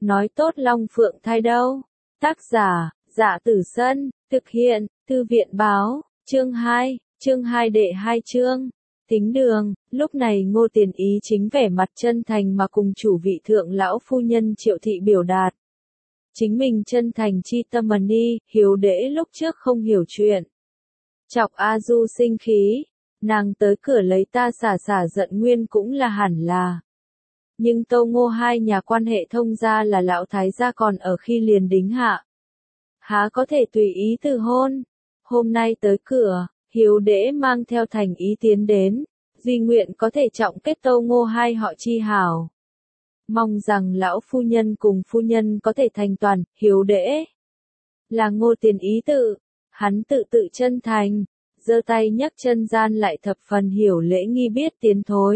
nói tốt Long Phượng thai đâu. Tác giả, Dạ Tử Sân, thực hiện, Thư viện báo, chương 2 đệ 2 chương. Thính đường, lúc này Ngô Tiền Ý chính vẻ mặt chân thành mà cùng chủ vị thượng lão phu nhân Triệu Thị biểu đạt. Chính mình chân thành chi tâm mà đi, hiếu đễ lúc trước không hiểu chuyện. Chọc A Du sinh khí, nàng tới cửa lấy ta xả giận nguyên cũng là hẳn là. Nhưng Tô Ngô hai nhà quan hệ thông gia là lão thái gia còn ở khi liền đính hạ. Há có thể tùy ý từ hôn. Hôm nay tới cửa, hiếu đễ mang theo thành ý tiến đến, duy nguyện có thể trọng kết Tô Ngô hai họ chi hảo. Mong rằng lão phu nhân cùng phu nhân có thể thành toàn, hiếu đễ. Là Ngô Tiền Ý tự, hắn tự chân thành, giơ tay nhấc chân gian lại thập phần hiểu lễ nghi biết tiến thối.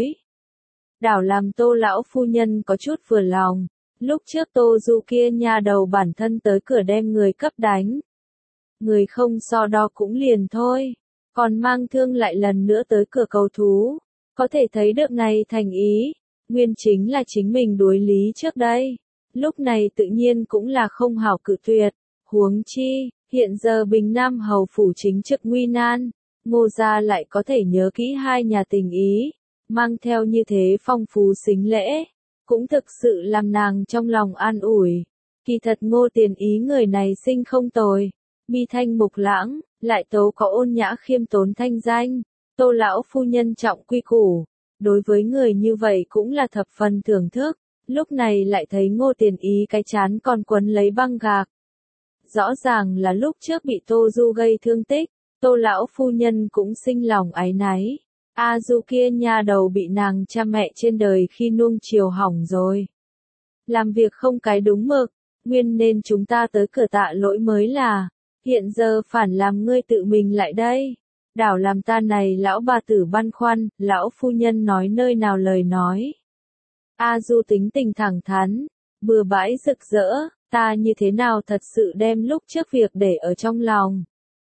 Đảo làm Tô lão phu nhân có chút vừa lòng, lúc trước Tô Du kia nha đầu bản thân tới cửa đem người cấp đánh. Người không so đo cũng liền thôi, còn mang thương lại lần nữa tới cửa cầu thú, có thể thấy được này thành ý, nguyên chính là chính mình đối lý trước đây, lúc này tự nhiên cũng là không hảo cự tuyệt, huống chi, hiện giờ Bình Nam hầu phủ chính trực nguy nan, Ngô gia lại có thể nhớ kỹ hai nhà tình ý, mang theo như thế phong phú sính lễ, cũng thực sự làm nàng trong lòng an ủi. Kỳ thật Ngô Tiền Ý người này sinh không tồi, mi thanh mục lãng, lại tố có ôn nhã khiêm tốn thanh danh, Tô lão phu nhân trọng quy củ, đối với người như vậy cũng là thập phần thưởng thức, lúc này lại thấy Ngô Tiền Ý cái chán còn quấn lấy băng gạc. Rõ ràng là lúc trước bị Tô Du gây thương tích, Tô lão phu nhân cũng sinh lòng áy náy. A Du kia nha đầu bị nàng cha mẹ trên đời khi nuông chiều hỏng rồi. Làm việc không cái đúng mực, nguyên nên chúng ta tới cửa tạ lỗi mới là, hiện giờ phản làm ngươi tự mình lại đây. Đảo làm ta này lão bà tử băn khoăn, lão phu nhân nói nơi nào lời nói. A Du tính tình thẳng thắn, bừa bãi rực rỡ, ta như thế nào thật sự đem lúc trước việc để ở trong lòng.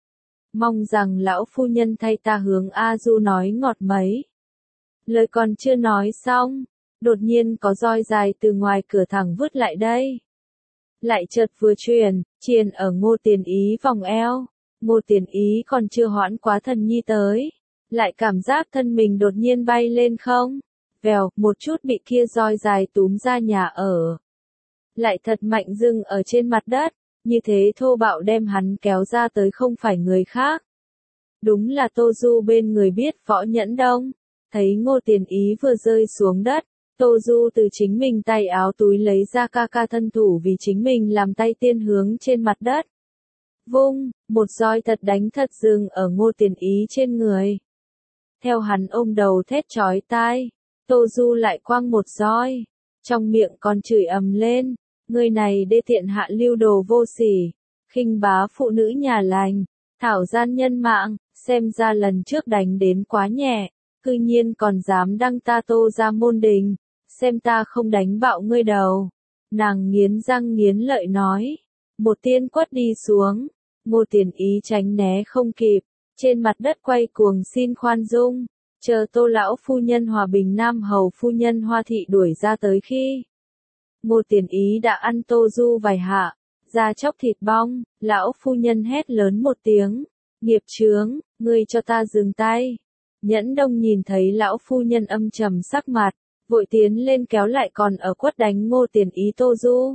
Mong rằng lão phu nhân thay ta hướng A Du nói ngọt mấy. Lời còn chưa nói xong, đột nhiên có roi dài từ ngoài cửa thẳng vứt lại đây. Lại chợt vừa triền ở Ngô Tiền Ý vòng eo. Ngô Tiền Ý còn chưa hoãn quá thần nhi tới, lại cảm giác thân mình đột nhiên bay lên không, vèo, một chút bị kia roi dài túm ra nhà ở. Lại thật mạnh dừng ở trên mặt đất, như thế thô bạo đem hắn kéo ra tới không phải người khác. Đúng là Tô Du bên người biết võ nhẫn đông, thấy Ngô Tiền Ý vừa rơi xuống đất, Tô Du từ chính mình tay áo túi lấy ra ca thân thủ vì chính mình làm tay tiên hướng trên mặt đất. Vung, một roi thật đánh thật dừng ở Ngô Tiền Ý trên người. Theo hắn ôm đầu thét chói tai, Tô Du lại quăng một roi, trong miệng còn chửi ầm lên, người này đê tiện hạ lưu đồ vô sỉ, khinh bá phụ nữ nhà lành, thảo gian nhân mạng, xem ra lần trước đánh đến quá nhẹ, cư nhiên còn dám đăng ta Tô ra môn đình, xem ta không đánh bạo ngươi đầu. Nàng nghiến răng nghiến lợi nói, một tiên quất đi xuống. Ngô Tiền Ý tránh né không kịp, trên mặt đất quay cuồng xin khoan dung, chờ Tô lão phu nhân hòa Bình Nam hầu phu nhân Hoa Thị đuổi ra tới khi. Ngô Tiền Ý đã ăn Tô Du vài hạ, da chóc thịt bong, lão phu nhân hét lớn một tiếng, nghiệp chướng, ngươi cho ta dừng tay. Nhẫn Đông nhìn thấy lão phu nhân âm trầm sắc mặt, vội tiến lên kéo lại còn ở quất đánh Ngô Tiền Ý Tô Du.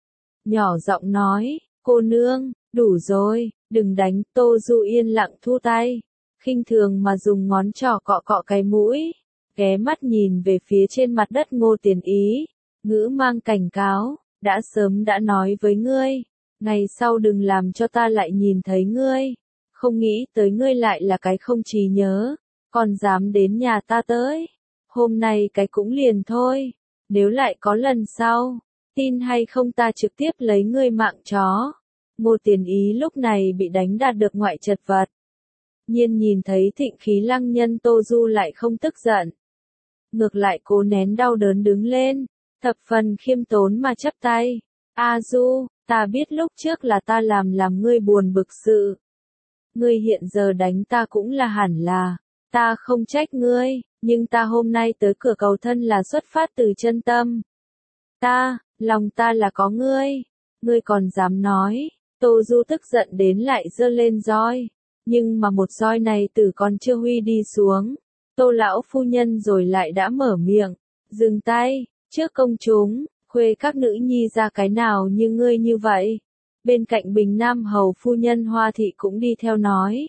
Nhỏ giọng nói, cô nương, đủ rồi, đừng đánh. Tô Du yên lặng thu tay, khinh thường mà dùng ngón trỏ cọ cái mũi, ghé mắt nhìn về phía trên mặt đất Ngô Tiền Ý, ngữ mang cảnh cáo, đã sớm đã nói với ngươi, ngày sau đừng làm cho ta lại nhìn thấy ngươi, không nghĩ tới ngươi lại là cái không trí nhớ, còn dám đến nhà ta tới, hôm nay cái cũng liền thôi, nếu lại có lần sau, tin hay không ta trực tiếp lấy ngươi mạng chó. Ngô Tiền Ý lúc này bị đánh đạt được ngoại chật vật. Nhiên nhìn thấy thịnh khí lăng nhân Tô Du lại không tức giận. Ngược lại cố nén đau đớn đứng lên, thập phần khiêm tốn mà chắp tay. A Du, ta biết lúc trước là ta làm ngươi buồn bực sự. Ngươi hiện giờ đánh ta cũng là hẳn là, ta không trách ngươi, nhưng ta hôm nay tới cửa cầu thân là xuất phát từ chân tâm. lòng ta là có ngươi còn dám nói. Tô Du tức giận đến lại giơ lên roi, nhưng mà một roi này tử còn chưa huy đi xuống, Tô lão phu nhân rồi lại đã mở miệng, dừng tay, trước công chúng, khuê các nữ nhi ra cái nào như ngươi như vậy. Bên cạnh Bình Nam hầu phu nhân Hoa thị cũng đi theo nói.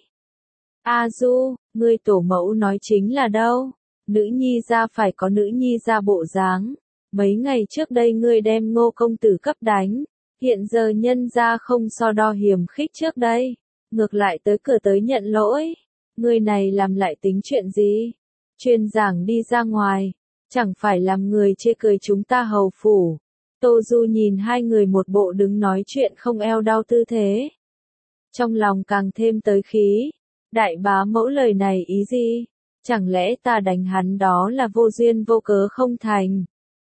A Du, ngươi tổ mẫu nói chính là đâu? Nữ nhi ra phải có nữ nhi ra bộ dáng. Mấy ngày trước đây ngươi đem Ngô công tử cấp đánh, hiện giờ nhân ra không so đo hiềm khích trước đây, ngược lại tới cửa tới nhận lỗi. Ngươi này làm lại tính chuyện gì? Truyền giảng đi ra ngoài, chẳng phải làm người chê cười chúng ta hầu phủ. Tô Du nhìn hai người một bộ đứng nói chuyện không eo đau tư thế. Trong lòng càng thêm tới khí. Đại bá mẫu lời này ý gì? Chẳng lẽ ta đánh hắn đó là vô duyên vô cớ không thành?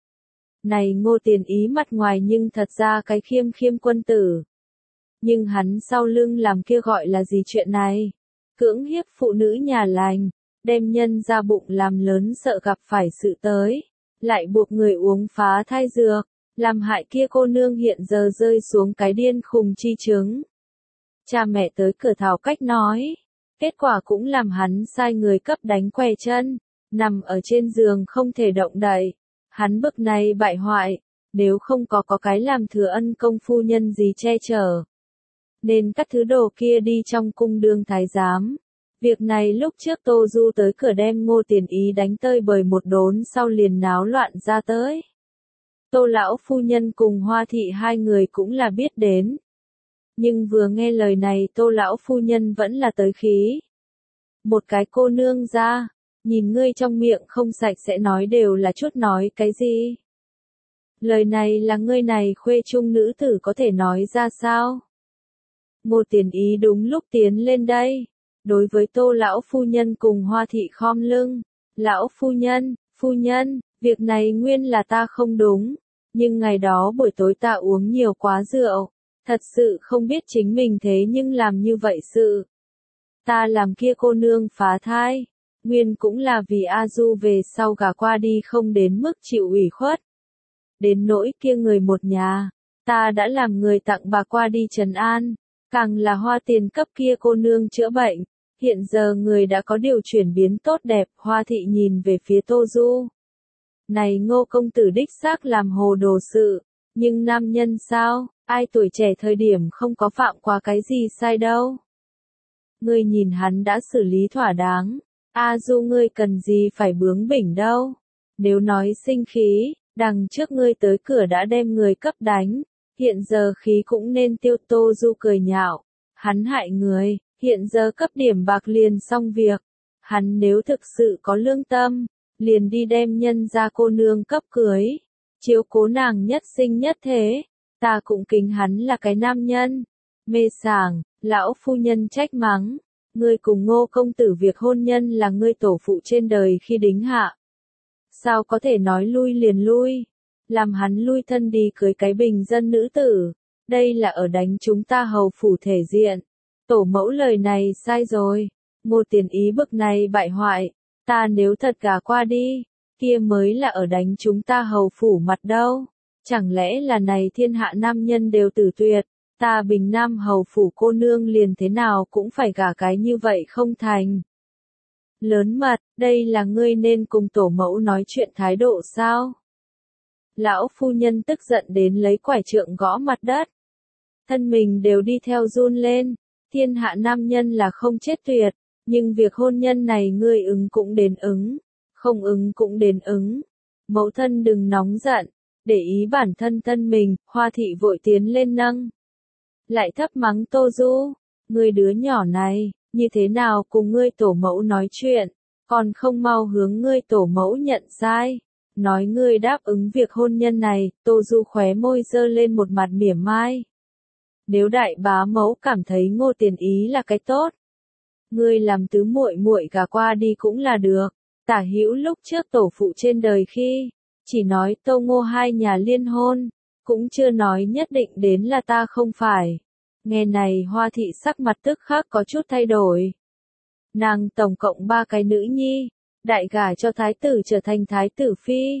Này Ngô Tiền Ý mặt ngoài nhưng thật ra cái khiêm khiêm quân tử. Nhưng hắn sau lưng làm kia gọi là gì chuyện này? Cưỡng hiếp phụ nữ nhà lành, đem nhân ra bụng làm lớn sợ gặp phải sự tới, lại buộc người uống phá thai dược, làm hại kia cô nương hiện giờ rơi xuống cái điên khùng chi chứng. Cha mẹ tới cửa thảo cách nói, kết quả cũng làm hắn sai người cấp đánh què chân, nằm ở trên giường không thể động đậy. Hắn bực này bại hoại, nếu không có cái làm thừa ân công phu nhân gì che chở, nên các thứ đồ kia đi trong cung đương thái giám. Việc này lúc trước Tô Du tới cửa đem Ngô Tiền Ý đánh tơi bời một đốn sau liền náo loạn ra tới. Tô lão phu nhân cùng Hoa thị hai người cũng là biết đến. Nhưng vừa nghe lời này Tô lão phu nhân vẫn là tới khí. Một cái cô nương ra, nhìn ngươi trong miệng không sạch sẽ nói đều là chút nói cái gì? Lời này là ngươi này khuê trung nữ tử có thể nói ra sao? Ngô Tiền Ý đúng lúc tiến lên đây, đối với Tô lão phu nhân cùng Hoa thị khom lưng, lão phu nhân, việc này nguyên là ta không đúng, nhưng ngày đó buổi tối ta uống nhiều quá rượu, thật sự không biết chính mình thế nhưng làm như vậy sự. Ta làm kia cô nương phá thai, nguyên cũng là vì A Du về sau gả qua đi không đến mức chịu ủy khuất. Đến nỗi kia người một nhà, ta đã làm người tặng bà qua đi trấn an, càng là hoa tiền cấp kia cô nương chữa bệnh. Hiện giờ người đã có điều chuyển biến tốt đẹp, Hoa thị nhìn về phía Tô Du. Này Ngô công tử đích xác làm hồ đồ sự, nhưng nam nhân sao, ai tuổi trẻ thời điểm không có phạm qua cái gì sai đâu. Ngươi nhìn hắn đã xử lý thỏa đáng, A Du ngươi cần gì phải bướng bỉnh đâu. Nếu nói sinh khí, đằng trước ngươi tới cửa đã đem người cấp đánh, hiện giờ khí cũng nên tiêu. Tô Du cười nhạo, hắn hại người, hiện giờ cấp điểm bạc liền xong việc. Hắn nếu thực sự có lương tâm, liền đi đem nhân ra cô nương cấp cưới, chiếu cố nàng nhất sinh nhất thế. Ta cũng kính hắn là cái nam nhân. Mê sảng, lão phu nhân trách mắng, ngươi cùng Ngô công tử việc hôn nhân là ngươi tổ phụ trên đời khi đính hạ. Sao có thể nói lui liền lui, làm hắn lui thân đi cưới cái bình dân nữ tử, đây là ở đánh chúng ta hầu phủ thể diện. Tổ mẫu lời này sai rồi, Ngô Tiền Ý bực này bại hoại, ta nếu thật gả qua đi, kia mới là ở đánh chúng ta hầu phủ mặt đâu. Chẳng lẽ là này thiên hạ nam nhân đều tử tuyệt, ta Bình Nam hầu phủ cô nương liền thế nào cũng phải gả cái như vậy không thành. Lớn mật, đây là ngươi nên cùng tổ mẫu nói chuyện thái độ sao? Lão phu nhân tức giận đến lấy quải trượng gõ mặt đất. Thân mình đều đi theo run lên, thiên hạ nam nhân là không chết tuyệt, nhưng việc hôn nhân này ngươi ứng cũng đến ứng, không ứng cũng đến ứng. Mẫu thân đừng nóng giận, để ý bản thân thân mình. Hoa thị vội tiến lên nâng. Lại thấp mắng Tô Du, ngươi đứa nhỏ này, như thế nào cùng ngươi tổ mẫu nói chuyện, còn không mau hướng ngươi tổ mẫu nhận sai. Nói ngươi đáp ứng việc hôn nhân này. Tô Du khóe môi giơ lên một mặt mỉa mai. Nếu đại bá mẫu cảm thấy Ngô Tiền Ý là cái tốt, ngươi làm tứ muội muội gả qua đi cũng là được. Tả Hữu lúc trước tổ phụ trên đời khi chỉ nói Tô Ngô hai nhà liên hôn, cũng chưa nói nhất định đến là ta không phải. Nghe này Hoa thị sắc mặt tức khắc có chút thay đổi. Nàng tổng cộng 3 cái nữ nhi, đại gả cho thái tử trở thành thái tử phi,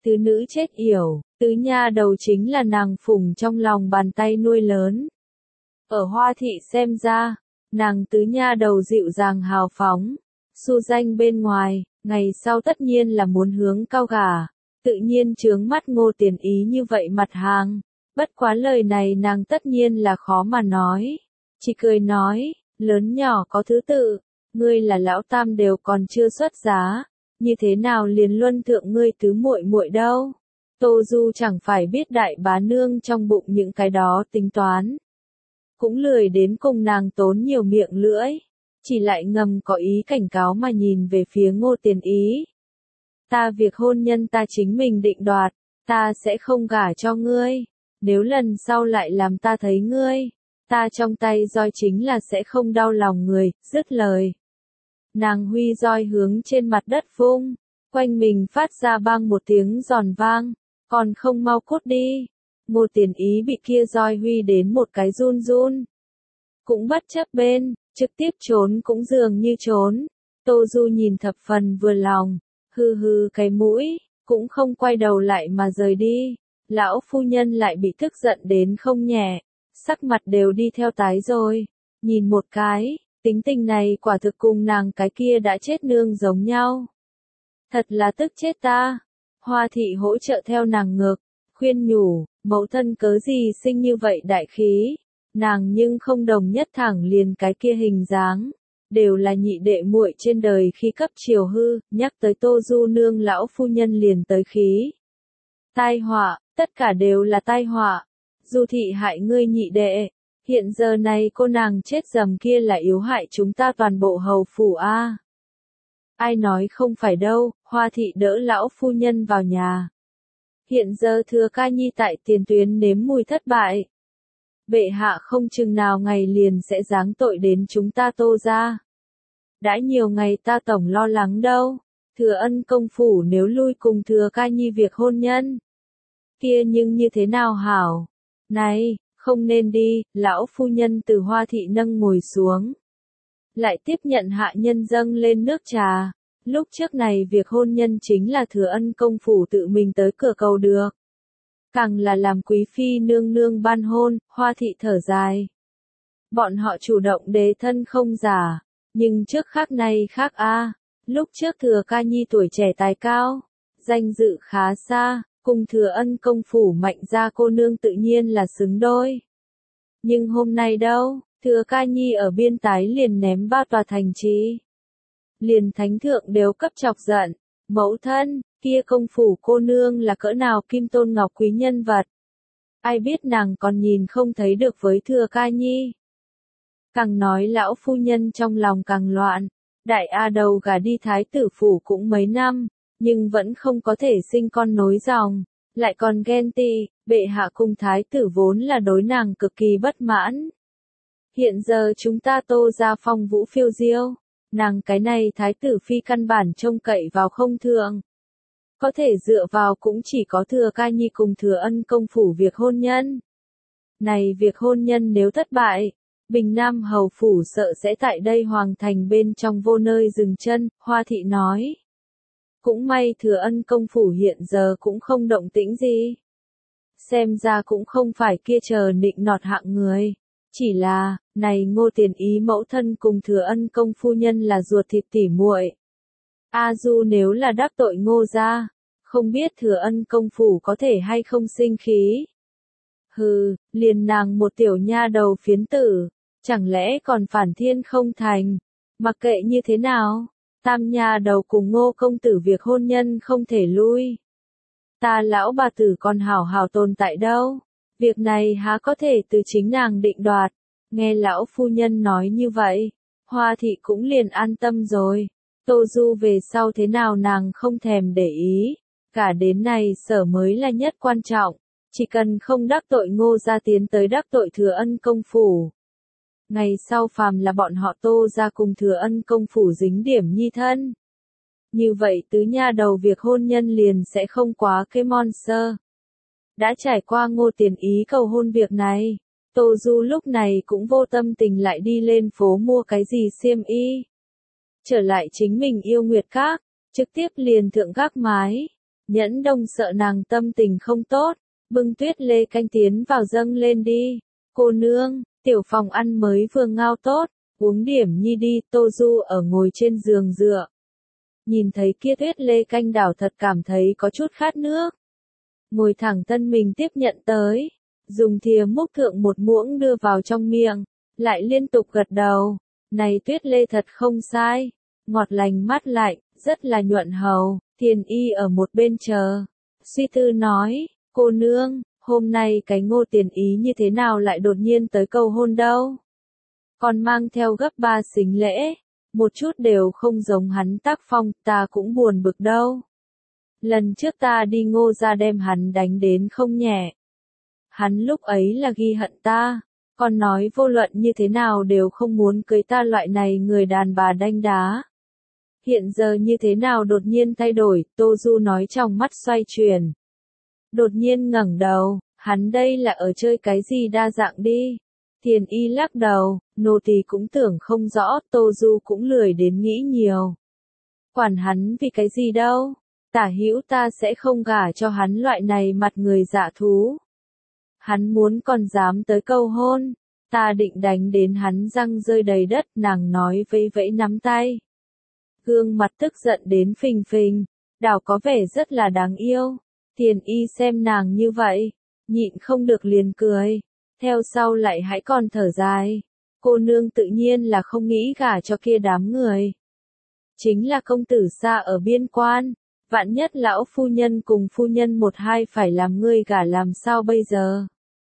Tứ nữ chết yểu, tứ nha đầu chính là nàng phủng trong lòng bàn tay nuôi lớn. Ở Hoa thị xem ra, nàng tứ nha đầu dịu dàng hào phóng, xu danh bên ngoài, ngày sau tất nhiên là muốn hướng cao gả, tự nhiên chướng mắt Ngô Tiền Ý như vậy mặt hàng. Bất quá lời này nàng tất nhiên là khó mà nói, chỉ cười nói, lớn nhỏ có thứ tự, ngươi là lão tam đều còn chưa xuất giá, như thế nào liền luân thượng ngươi tứ muội muội đâu? Tô Du chẳng phải biết đại bá nương trong bụng những cái đó tính toán, cũng lười đến cùng nàng tốn nhiều miệng lưỡi, chỉ lại ngầm có ý cảnh cáo mà nhìn về phía Ngô Tiền Ý. Ta việc hôn nhân ta chính mình định đoạt, ta sẽ không gả cho ngươi, nếu lần sau lại làm ta thấy ngươi, ta trong tay roi chính là sẽ không đau lòng người, dứt lời. Nàng huy roi hướng trên mặt đất vung, quanh mình phát ra bang một tiếng giòn vang, còn không mau cút đi. Ngô Tiền Ý bị kia roi huy đến một cái run run. Cũng bất chấp bên, trực tiếp trốn cũng dường như trốn. Tô Du nhìn thập phần vừa lòng, hừ hừ cái mũi, cũng không quay đầu lại mà rời đi. Lão phu nhân lại bị tức giận đến không nhẹ, sắc mặt đều đi theo tái rồi. Nhìn một cái, tính tình này quả thực cùng nàng cái kia đã chết nương giống nhau. Thật là tức chết ta. Hoa thị hỗ trợ theo nàng ngược, khuyên nhủ, mẫu thân cớ gì sinh như vậy đại khí. Nàng nhưng không đồng nhất thẳng liền cái kia hình dáng. Đều là nhị đệ muội trên đời khi cấp triều hư, nhắc tới Tô Du nương lão phu nhân liền tới khí. Tai họa, tất cả đều là tai họa. Du thị hại ngươi nhị đệ, hiện giờ này cô nàng chết dầm kia là yếu hại chúng ta toàn bộ hầu phủ a. Ai nói không phải đâu, Hoa thị đỡ lão phu nhân vào nhà. Hiện giờ Thừa Ca Nhi tại tiền tuyến nếm mùi thất bại. Bệ hạ không chừng nào ngày liền sẽ giáng tội đến chúng ta Tô gia. Đã nhiều ngày ta tổng lo lắng đâu, Thừa Ân công phủ nếu lui cùng Thừa Ca Nhi việc hôn nhân. Kia nhưng như thế nào hảo? Này, không nên đi, lão phu nhân từ Hoa thị nâng ngồi xuống. Lại tiếp nhận hạ nhân dâng lên nước trà. Lúc trước này việc hôn nhân chính là Thừa Ân công phủ tự mình tới cửa cầu được. Càng là làm quý phi nương nương ban hôn, Hoa thị thở dài. Bọn họ chủ động đề thân không giả, nhưng trước khác này khác a. Lúc trước Thừa Ca Nhi tuổi trẻ tài cao, danh dự khá xa, cùng Thừa Ân công phủ mạnh gia cô nương tự nhiên là xứng đôi. Nhưng hôm nay đâu, Thừa Ca Nhi ở biên tái liền ném 3 tòa thành trì. Liền thánh thượng đều cấp chọc giận, mẫu thân, kia công phủ cô nương là cỡ nào kim tôn ngọc quý nhân vật. Ai biết nàng còn nhìn không thấy được với Thừa Ca Nhi. Càng nói lão phu nhân trong lòng càng loạn, đại A đầu gả đi thái tử phủ cũng mấy năm, nhưng vẫn không có thể sinh con nối dòng, lại còn ghen tị, bệ hạ cùng thái tử vốn là đối nàng cực kỳ bất mãn. Hiện giờ chúng ta Tô gia phong vũ phiêu diêu, nàng cái này thái tử phi căn bản trông cậy vào không thượng. Có thể dựa vào cũng chỉ có Thừa Ca Nhi cùng Thừa Ân công phủ việc hôn nhân. Này việc hôn nhân nếu thất bại, Bình Nam hầu phủ sợ sẽ tại đây hoàng thành bên trong vô nơi dừng chân, Hoa thị nói. Cũng may Thừa Ân công phủ hiện giờ cũng không động tĩnh gì. Xem ra cũng không phải kia chờ nịnh nọt hạng người. Chỉ là, này Ngô Tiền Ý mẫu thân cùng Thừa Ân công phu nhân là ruột thịt tỉ muội. A Du nếu là đắc tội Ngô gia, không biết Thừa Ân công phủ có thể hay không sinh khí. Hừ, liền nàng một tiểu nha đầu phiến tử, chẳng lẽ còn phản thiên không thành, mặc kệ như thế nào, tam nha đầu cùng Ngô công tử việc hôn nhân không thể lui. Ta lão bà tử còn hảo hảo tồn tại đâu, việc này há có thể từ chính nàng định đoạt. Nghe lão phu nhân nói như vậy, Hoa thị cũng liền an tâm rồi. Tô Du về sau thế nào nàng không thèm để ý, cả đến này sở mới là nhất quan trọng, chỉ cần không đắc tội Ngô gia tiến tới đắc tội Thừa Ân công phủ. Ngày sau phàm là bọn họ Tô gia cùng Thừa Ân công phủ dính điểm nhi thân. Như vậy tứ nha đầu việc hôn nhân liền sẽ không quá cái monster. Đã trải qua Ngô Tiền Ý cầu hôn việc này, Tô Du lúc này cũng vô tâm tình lại đi lên phố mua cái gì xiêm y. Trở lại chính mình yêu Nguyệt Các, trực tiếp liền thượng gác mái. Nhẫn Đông sợ nàng tâm tình không tốt, bưng tuyết lê canh tiến vào dâng lên đi. Cô nương, tiểu phòng ăn mới vừa ngao tốt, uống điểm nhi đi. Tô Du ở ngồi trên giường dựa. Nhìn thấy kia tuyết lê canh đảo thật cảm thấy có chút khát nước. Ngồi thẳng thân mình tiếp nhận tới, dùng thìa múc thượng một muỗng đưa vào trong miệng, lại liên tục gật đầu. Này tuyết lê thật không sai, ngọt lành mát lạnh, rất là nhuận hầu. Thiền Y ở một bên chờ, suy tư nói, cô nương, hôm nay cái Ngô Tiền Ý như thế nào lại đột nhiên tới cầu hôn đâu? Còn mang theo gấp 3 sính lễ, một chút đều không giống hắn tác phong, ta cũng buồn bực đâu. Lần trước ta đi Ngô gia đem hắn đánh đến không nhẹ. Hắn lúc ấy là ghi hận ta, còn nói vô luận như thế nào đều không muốn cưới ta loại này người đàn bà đanh đá. Hiện giờ như thế nào đột nhiên thay đổi, Tô Du nói trong mắt xoay chuyển. Đột nhiên ngẩng đầu, hắn đây là ở chơi cái gì đa dạng đi. Thiền Y lắc đầu, nô tỳ cũng tưởng không rõ, Tô Du cũng lười đến nghĩ nhiều. Quản hắn vì cái gì đâu, tả hữu ta sẽ không gả cho hắn loại này mặt người dạ thú. Hắn muốn còn dám tới cầu hôn, ta định đánh đến hắn răng rơi đầy đất, nàng nói vẫy vẫy nắm tay. Gương mặt tức giận đến phình phình, đảo có vẻ rất là đáng yêu. Thiền Y xem nàng như vậy, nhịn không được liền cười, theo sau lại hãy còn thở dài. Cô nương tự nhiên là không nghĩ gả cho kia đám người. Chính là công tử xa ở biên quan, vạn nhất lão phu nhân cùng phu nhân một hai phải làm ngươi gả làm sao bây giờ?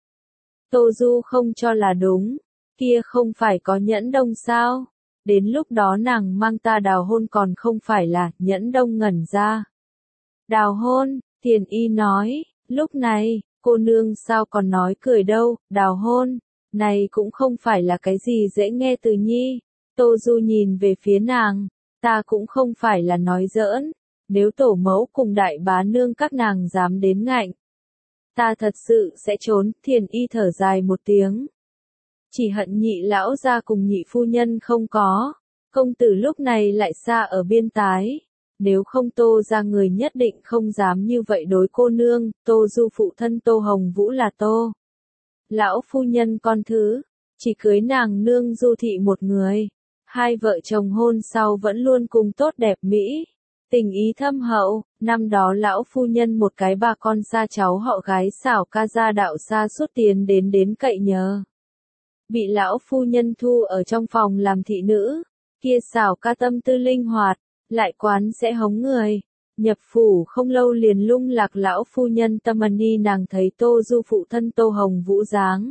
Tô Du không cho là đúng, kia không phải có Nhẫn Đông sao? Đến lúc đó nàng mang ta đào hôn còn không phải là. Nhẫn Đông ngẩn ra. Đào hôn, Thiền Y nói, lúc này, cô nương sao còn nói cười đâu, đào hôn, này cũng không phải là cái gì dễ nghe từ nhi. Tô Du nhìn về phía nàng, ta cũng không phải là nói giỡn, nếu tổ mẫu cùng đại bá nương các nàng dám đến ngạnh, ta thật sự sẽ trốn. Thiền Y thở dài một tiếng. Chỉ hận nhị lão gia cùng nhị phu nhân không có, công tử lúc này lại xa ở biên tái. Nếu không Tô ra người nhất định không dám như vậy đối cô nương. Tô Du phụ thân Tô Hồng Vũ là Tô lão phu nhân con thứ, chỉ cưới nàng nương Du thị một người. Hai vợ chồng hôn sau vẫn luôn cùng tốt đẹp mỹ, tình ý thâm hậu. Năm đó lão phu nhân một cái bà con xa cháu họ gái xảo ca gia đạo xa suốt tiền đến cậy nhờ. Bị lão phu nhân thu ở trong phòng làm thị nữ, kia xảo ca tâm tư linh hoạt, lại quán sẽ hống người. Nhập phủ không lâu liền lung lạc lão phu nhân tâm đi, nàng thấy Tô Du phụ thân Tô Hồng Vũ dáng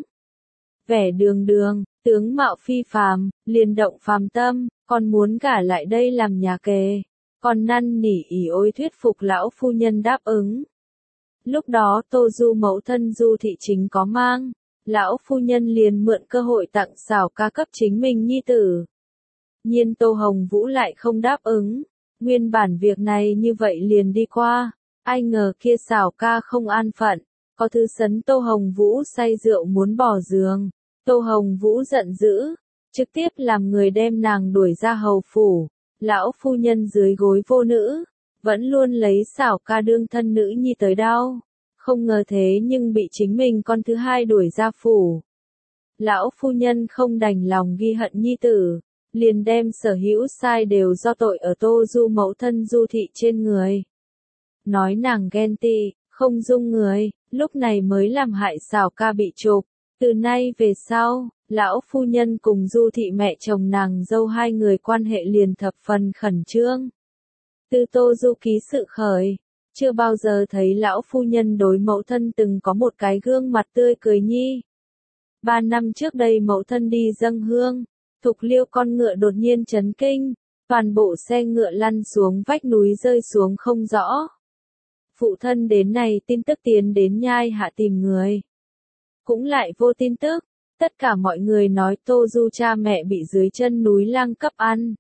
vẻ đường đường, tướng mạo phi phàm, liền động phàm tâm, còn muốn gả lại đây làm nhà kề, còn năn nỉ ỉ ôi thuyết phục lão phu nhân đáp ứng. Lúc đó Tô Du mẫu thân Du thị chính có mang, lão phu nhân liền mượn cơ hội tặng xảo ca cấp chính mình nhi tử. Nhiên Tô Hồng Vũ lại không đáp ứng, nguyên bản việc này như vậy liền đi qua, ai ngờ kia xảo ca không an phận, có thứ sấn Tô Hồng Vũ say rượu muốn bỏ giường. Tô Hồng Vũ giận dữ, trực tiếp làm người đem nàng đuổi ra hầu phủ. Lão phu nhân dưới gối vô nữ, vẫn luôn lấy xảo ca đương thân nữ nhi tới đau. Không ngờ thế nhưng bị chính mình con thứ hai đuổi ra phủ. Lão phu nhân không đành lòng ghi hận nhi tử, liền đem sở hữu sai đều do tội ở Tô Du mẫu thân Du thị trên người. Nói nàng ghen tị, không dung người, lúc này mới làm hại xảo ca bị chụp. Từ nay về sau, lão phu nhân cùng Du thị mẹ chồng nàng dâu hai người quan hệ liền thập phần khẩn trương. Từ Tô Du ký sự khởi, chưa bao giờ thấy lão phu nhân đối mẫu thân từng có một cái gương mặt tươi cười nhi. 3 năm trước đây mẫu thân đi dâng hương, Thục Liêu con ngựa đột nhiên chấn kinh, toàn bộ xe ngựa lăn xuống vách núi rơi xuống không rõ. Phụ thân đến này tin tức tiến đến nhai hạ tìm người. Cũng lại vô tin tức, tất cả mọi người nói Tô Du cha mẹ bị dưới chân núi lang cấp ăn.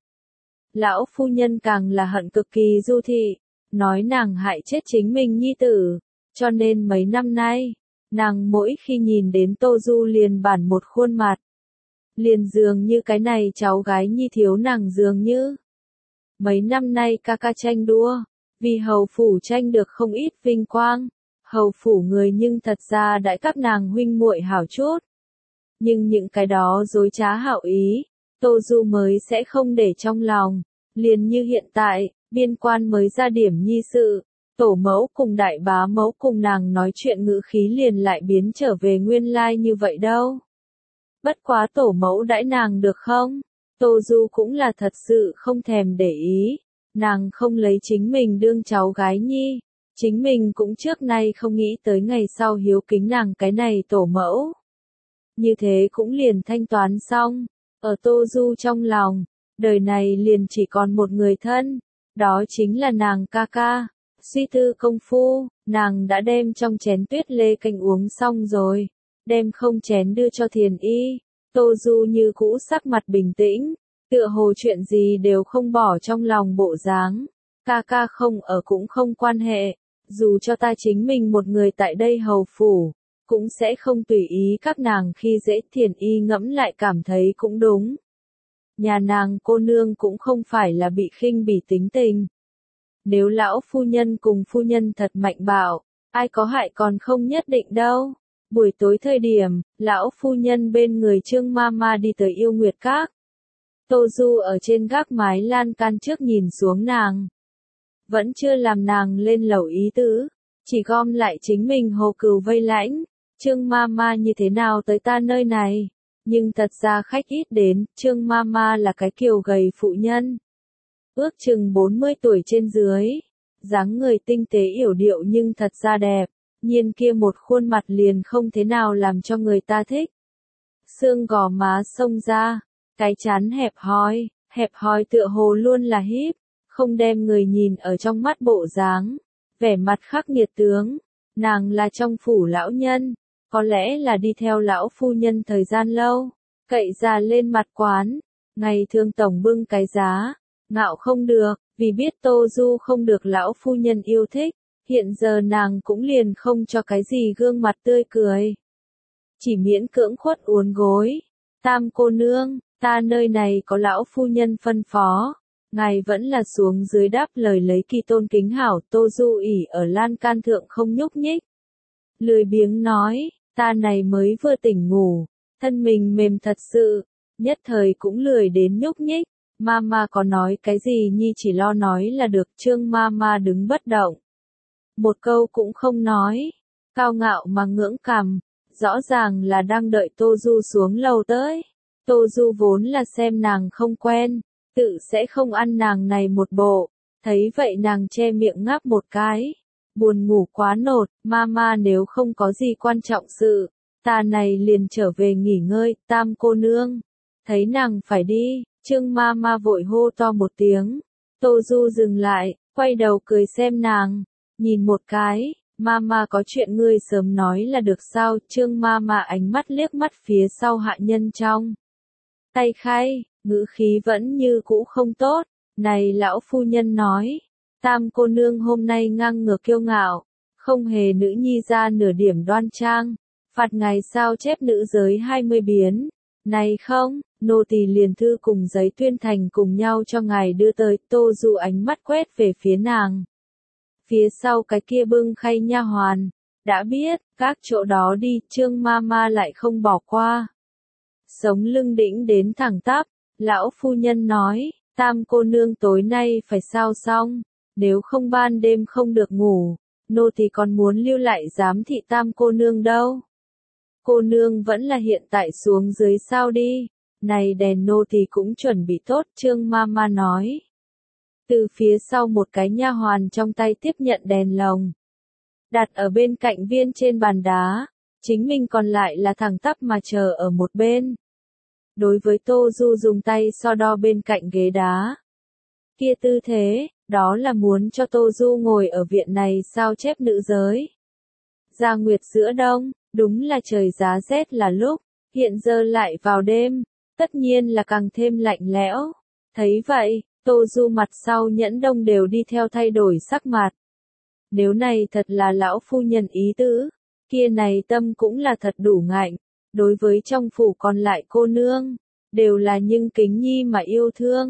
Lão phu nhân càng là hận cực kỳ Du thị, nói nàng hại chết chính mình nhi tử, cho nên mấy năm nay, nàng mỗi khi nhìn đến Tô Du liền bản một khuôn mặt. Liền dường như cái này cháu gái nhi thiếu nàng dường như. Mấy năm nay ca ca tranh đua, Vì hầu phủ tranh được không ít vinh quang, hầu phủ người nhưng thật ra đãi các nàng huynh muội hảo chút. Nhưng những cái đó dối trá hảo ý, Tô Du mới sẽ không để trong lòng. Liền như hiện tại, biên quan mới ra điểm nhi sự, tổ mẫu cùng đại bá mẫu cùng nàng nói chuyện ngữ khí liền lại biến trở về nguyên lai như vậy đâu. Bất quá tổ mẫu đãi nàng được không? Tô Du cũng là thật sự không thèm để ý. Nàng không lấy chính mình đương cháu gái nhi. Chính mình cũng trước nay không nghĩ tới ngày sau hiếu kính nàng cái này tổ mẫu. Như thế cũng liền thanh toán xong. Ở Tô Du trong lòng, đời này liền chỉ còn một người thân. Đó chính là nàng ca ca. Suy tư công phu, nàng đã đem trong chén tuyết lê canh uống xong rồi. Đem không chén đưa cho Thiền Y. Tô Du như cũ sắc mặt bình tĩnh, tựa hồ chuyện gì đều không bỏ trong lòng bộ dáng. Ca ca không ở cũng không quan hệ, dù cho ta chính mình một người tại đây hầu phủ, cũng sẽ không tùy ý các nàng khi dễ. Thiền Y ngẫm lại cảm thấy cũng đúng. Nhà nàng cô nương cũng không phải là bị khinh bỉ tính tình. Nếu lão phu nhân cùng phu nhân thật mạnh bạo, ai có hại còn không nhất định đâu. Buổi tối thời điểm, lão phu nhân bên người Trương Mama đi tới Yêu Nguyệt Các. Tô Du ở trên gác mái lan can trước nhìn xuống nàng. Vẫn chưa làm nàng lên lầu ý tứ, chỉ gom lại chính mình hồ cừu vây lãnh. Trương Mama như thế nào tới ta nơi này? Nhưng thật ra khách ít đến, Trương Mama là cái kiều gầy phụ nhân. Ước chừng 40 tuổi trên dưới, dáng người tinh tế yểu điệu nhưng thật ra đẹp. Nhiên kia một khuôn mặt liền không thế nào làm cho người ta thích. Xương gò má xông ra, cái trán hẹp hòi tựa hồ luôn là híp, không đem người nhìn ở trong mắt bộ dáng, vẻ mặt khắc nghiệt tướng. Nàng là trong phủ lão nhân, có lẽ là đi theo lão phu nhân thời gian lâu, cậy ra lên mặt quán, ngày thường tổng bưng cái giá, ngạo không được, vì biết Tô Du không được lão phu nhân yêu thích. Hiện giờ nàng cũng liền không cho cái gì gương mặt tươi cười. Chỉ miễn cưỡng khuất uốn gối. Tam cô nương, ta nơi này có lão phu nhân phân phó. Ngài vẫn là xuống dưới đáp lời lấy kỳ tôn kính hảo. Tô Du ỉ ở lan can thượng không nhúc nhích. Lười biếng nói, ta này mới vừa tỉnh ngủ. Thân mình mềm thật sự. Nhất thời cũng lười đến nhúc nhích. Mama có nói cái gì nhi chỉ lo nói là được. Trương Mama đứng bất động. Một câu cũng không nói, cao ngạo mà ngưỡng cằm, rõ ràng là đang đợi Tô Du xuống lầu tới. Tô Du vốn là xem nàng không quen, tự sẽ không ăn nàng này một bộ, thấy vậy nàng che miệng ngáp một cái. Buồn ngủ quá nột, Mama nếu không có gì quan trọng sự, ta này liền trở về nghỉ ngơi. Tam cô nương, thấy nàng phải đi, Trương Mama vội hô to một tiếng. Tô Du dừng lại, quay đầu cười xem nàng. Nhìn một cái, Mama có chuyện ngươi sớm nói là được sao? Trương Mama ánh mắt liếc mắt phía sau hạ nhân trong tay khay, ngữ khí vẫn như cũ không tốt. Này lão phu nhân nói, Tam cô nương hôm nay ngang ngược kiêu ngạo, không hề nữ nhi ra nửa điểm đoan trang, phạt ngài sao chép nữ giới 20 biến. Này không, nô tỳ liền thư cùng giấy tuyên thành cùng nhau cho ngài đưa tới. Tô Du ánh mắt quét về phía nàng. Phía sau cái kia bưng khay nha hoàn, đã biết, các chỗ đó đi. Trương Mama lại không bỏ qua. Sống lưng đĩnh đến thẳng tắp, lão phu nhân nói, Tam cô nương tối nay phải sao xong, nếu không ban đêm không được ngủ, nô thì còn muốn lưu lại giám thị Tam cô nương đâu. Cô nương vẫn là hiện tại xuống dưới sao đi, này đèn nô thì cũng chuẩn bị tốt. Trương Mama nói. Từ phía sau một cái nha hoàn trong tay tiếp nhận đèn lồng, đặt ở bên cạnh viên trên bàn đá, chính mình còn lại là thẳng tắp mà chờ ở một bên. Đối với Tô Du dùng tay so đo bên cạnh ghế đá. Kia tư thế, đó là muốn cho Tô Du ngồi ở viện này sao chép nữ giới. Ra nguyệt giữa đông, đúng là trời giá rét là lúc, hiện giờ lại vào đêm, tất nhiên là càng thêm lạnh lẽo. Thấy vậy, Tô Du mặt sau nhẫn đông đều đi theo thay đổi sắc mặt. Nếu này thật là lão phu nhân ý tứ, kia này tâm cũng là thật đủ ngạnh. Đối với trong phủ còn lại cô nương, đều là nhưng kính nhi mà yêu thương.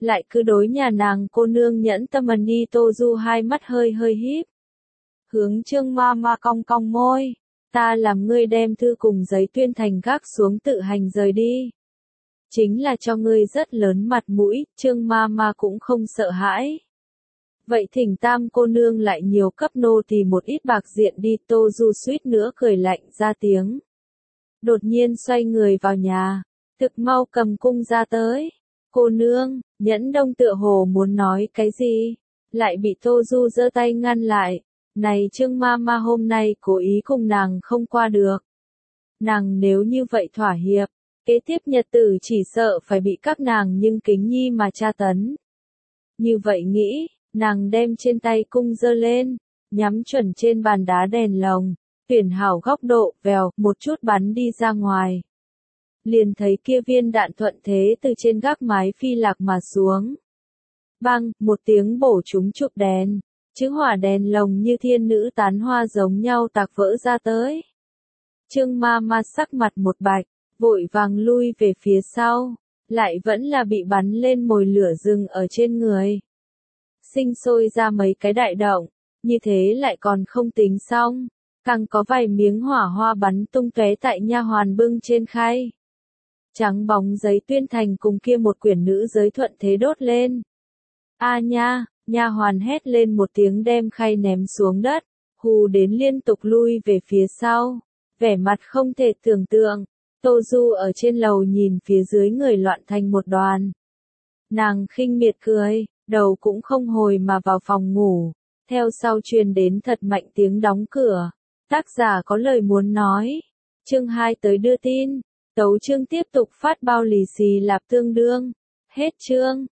lại cứ đối nhà nàng cô nương Nhẫn Tâm Ân đi. Tô Du hai mắt hơi hơi híp. Hướng Trương Mama cong cong môi. Ta làm ngươi đem thư cùng giấy tuyên thành gác xuống tự hành rời đi. Chính là cho ngươi rất lớn mặt mũi, Trương Mama cũng không sợ hãi. Vậy thỉnh Tam cô nương lại nhiều cấp nô tỳ một ít bạc diện đi. Tô Du suýt nữa cười lạnh ra tiếng. Đột nhiên xoay người vào nhà, thực mau cầm cung ra tới. Cô nương, Nhẫn Đông tựa hồ muốn nói cái gì, lại bị Tô Du giơ tay ngăn lại. Này Trương Mama hôm nay cố ý cùng nàng không qua được. Nàng nếu như vậy thỏa hiệp, kế tiếp nhật tử chỉ sợ phải bị các nàng nhưng kính nhi mà tra tấn. Như vậy nghĩ, nàng đem trên tay cung giơ lên, nhắm chuẩn trên bàn đá đèn lồng, tuyển hảo góc độ, vèo, một chút bắn đi ra ngoài. Liền thấy kia viên đạn thuận thế từ trên gác mái phi lạc mà xuống. Bang, một tiếng bổ trúng trụ đèn, chữ hỏa đèn lồng như thiên nữ tán hoa giống nhau tạc vỡ ra tới. Trương Mama sắc mặt một bạch, vội vàng lui về phía sau, lại vẫn là bị bắn lên mồi lửa rừng ở trên người. Sinh sôi ra mấy cái đại động, như thế lại còn không tính xong, càng có vài miếng hỏa hoa bắn tung tóe tại nha hoàn bưng trên khay. Trắng bóng giấy tuyên thành cùng kia một quyển nữ giới thuận thế đốt lên. A nha, nha hoàn hét lên một tiếng đem khay ném xuống đất, hù đến liên tục lui về phía sau, vẻ mặt không thể tưởng tượng. Tô Du ở trên lầu nhìn phía dưới người loạn thành một đoàn. Nàng khinh miệt cười, đầu cũng không hồi mà vào phòng ngủ, theo sau truyền đến thật mạnh tiếng đóng cửa. Tác giả có lời muốn nói. Chương 2 tới đưa tin. Tấu chương tiếp tục phát bao lì xì lạp tương đương. Hết chương.